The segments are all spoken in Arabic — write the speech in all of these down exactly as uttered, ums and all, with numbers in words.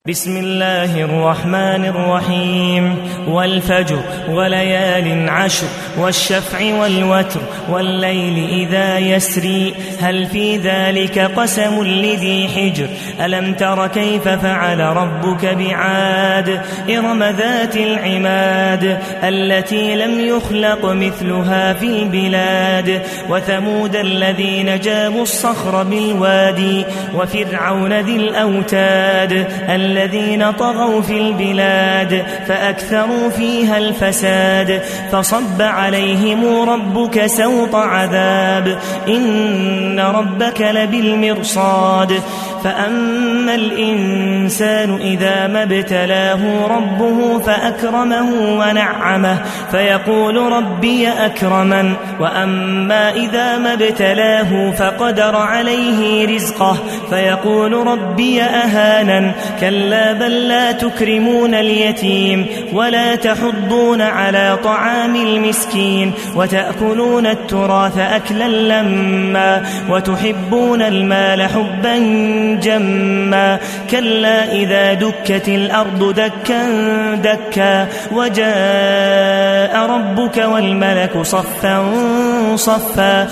بسم الله الرحمن الرحيم والفجر وليال عشر والشفع والوتر والليل إذا يسري هل في ذلك قسم لذي حجر ألم تر كيف فعل ربك بعاد إرم ذات العماد التي لم يخلق مثلها في البلاد وثمود الذين جابوا الصخر بالوادي وفرعون ذي الأوتاد الذين طغوا في البلاد فأكثروا فيها الفساد فصب عليهم ربك سوط عذاب إن ربك لبالمرصاد فأما الإنسان إذا ما ابتلاه ربه فأكرمه ونعمه فيقول ربي أكرمن وأما إذا ما ابتلاه فقدر عليه رزقه فيقول ربي أهانن كلا بل لا تكرمون اليتيم ولا تحضون على طعام المسكين وتأكلون التراث أكلا لما وتحبون المال حبا جما كلا إذا دكت الأرض دكا دكا وجاء ربك والملك صفا صفا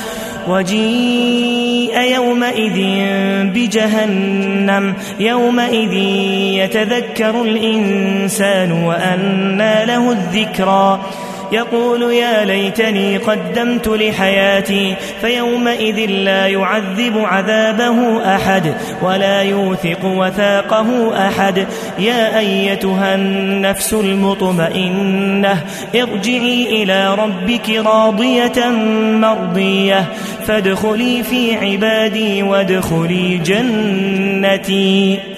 وجيء يومئذ بجهنم يومئذ يتذكر الإنسان وأنى له الذكرى يقول يا ليتني قدمت لحياتي فيومئذ لا يعذب عذابه أحد ولا يوثق وثاقه أحد يا أيتها النفس المطمئنة ارجعي إلى ربك راضية مرضية فادخلي في عبادي وادخلي جنتي.